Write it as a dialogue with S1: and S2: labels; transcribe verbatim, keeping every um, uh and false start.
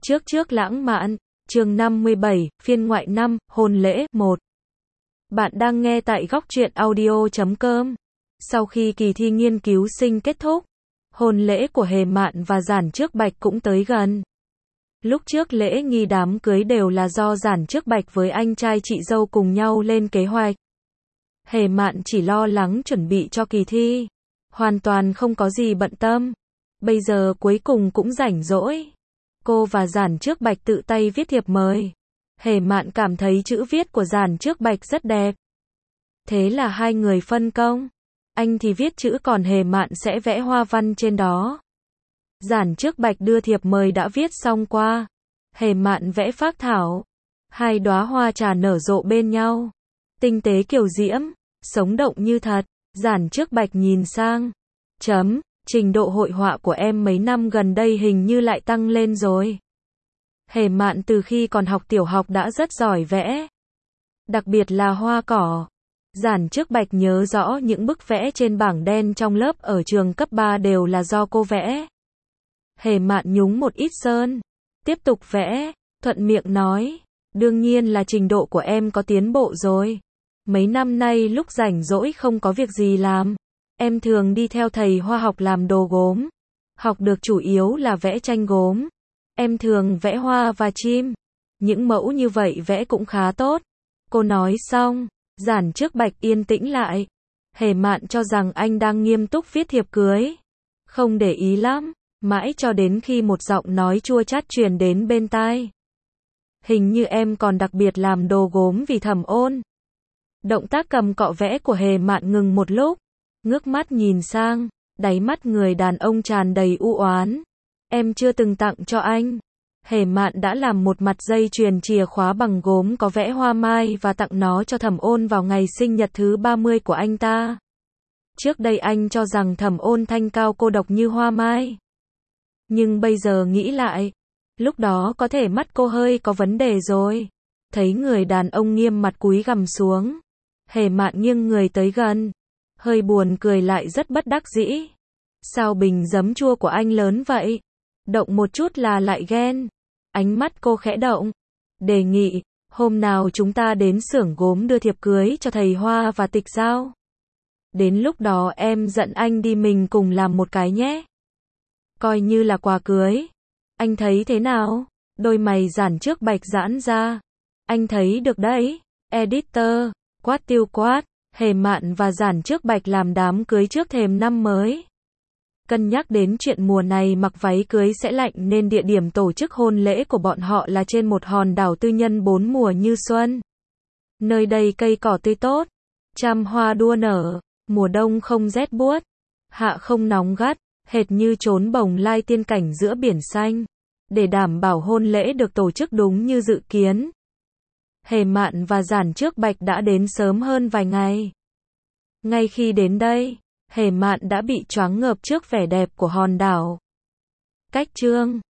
S1: Trước trước lãng mạn, chương năm mươi bảy, phiên ngoại năm, hôn lễ, một. Bạn đang nghe tại góc truyện audio chấm com. Sau khi kỳ thi nghiên cứu sinh kết thúc, hôn lễ của Hề Mạn và Giản Trước Bạch cũng tới gần. Lúc trước lễ nghi đám cưới đều là do Giản Trước Bạch với anh trai chị dâu cùng nhau lên kế hoạch. Hề Mạn chỉ lo lắng chuẩn bị cho kỳ thi, hoàn toàn không có gì bận tâm. Bây giờ cuối cùng cũng rảnh rỗi. Cô và Giản Trước Bạch tự tay viết thiệp mời. Hề Mạn cảm thấy chữ viết của Giản Trước Bạch rất đẹp. Thế là hai người phân công. Anh thì viết chữ còn Hề Mạn sẽ vẽ hoa văn trên đó. Giản Trước Bạch đưa thiệp mời đã viết xong qua. Hề Mạn vẽ phác thảo. Hai đóa hoa trà nở rộ bên nhau. Tinh tế kiều diễm, sống động như thật. Giản Trước Bạch nhìn sang. Chấm. Trình độ hội họa của em mấy năm gần đây hình như lại tăng lên rồi. Hề Mạn từ khi còn học tiểu học đã rất giỏi vẽ. Đặc biệt là hoa cỏ. Giản Trước Bạch nhớ rõ những bức vẽ trên bảng đen trong lớp ở trường cấp ba đều là do cô vẽ. Hề Mạn nhúng một ít sơn. Tiếp tục vẽ, thuận miệng nói. Đương nhiên là trình độ của em có tiến bộ rồi. Mấy năm nay lúc rảnh rỗi không có việc gì làm. Em thường đi theo thầy Hoa học làm đồ gốm. Học được chủ yếu là vẽ tranh gốm. Em thường vẽ hoa và chim. Những mẫu như vậy vẽ cũng khá tốt. Cô nói xong, Giản Trước Bạch yên tĩnh lại. Hề Mạn cho rằng anh đang nghiêm túc viết thiệp cưới. Không để ý lắm, mãi cho đến khi một giọng nói chua chát truyền đến bên tai. Hình như em còn đặc biệt làm đồ gốm vì Thẩm Ôn. Động tác cầm cọ vẽ của Hề Mạn ngừng một lúc. Ngước mắt nhìn sang, đáy mắt người đàn ông tràn đầy u oán. Em chưa từng tặng cho anh. Hề Mạn đã làm một mặt dây chuyền chìa khóa bằng gốm có vẽ hoa mai và tặng nó cho Thẩm Ôn vào ngày sinh nhật thứ ba mươi của anh ta. Trước đây anh cho rằng Thẩm Ôn thanh cao cô độc như hoa mai. Nhưng bây giờ nghĩ lại, lúc đó có thể mắt cô hơi có vấn đề rồi. Thấy người đàn ông nghiêm mặt cúi gằm xuống. Hề Mạn nghiêng người tới gần. Hơi buồn cười lại rất bất đắc dĩ. Sao bình giấm chua của anh lớn vậy? Động một chút là lại ghen. Ánh mắt cô khẽ động. Đề nghị, hôm nào chúng ta đến xưởng gốm đưa thiệp cưới cho thầy Hoa và Tịch Giao. Đến lúc đó em dẫn anh đi mình cùng làm một cái nhé. Coi như là quà cưới. Anh thấy thế nào? Đôi mày Giản Trước Bạch giãn ra. Anh thấy được đấy. Editor, quát tiêu quát. Hề Mạn và Giản Trước Bạch làm đám cưới trước thềm năm mới. Cân nhắc đến chuyện mùa này mặc váy cưới sẽ lạnh nên địa điểm tổ chức hôn lễ của bọn họ là trên một hòn đảo tư nhân bốn mùa như xuân. Nơi đây cây cỏ tươi tốt, trăm hoa đua nở, mùa đông không rét buốt, hạ không nóng gắt, hệt như chốn bồng lai tiên cảnh giữa biển xanh. Để đảm bảo hôn lễ được tổ chức đúng như dự kiến, Hề Mạn và Giản Trước Bạch đã đến sớm hơn vài ngày. Ngay khi đến đây, Hề Mạn đã bị choáng ngợp trước vẻ đẹp của hòn đảo. Cách chương